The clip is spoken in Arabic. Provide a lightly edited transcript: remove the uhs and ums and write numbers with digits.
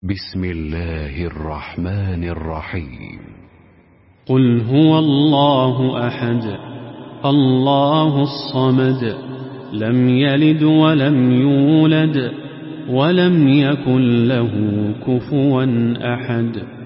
بسم الله الرحمن الرحيم. قل هو الله أحد الله الصمد لم يلد ولم يولد ولم يكن له كفوا أحد.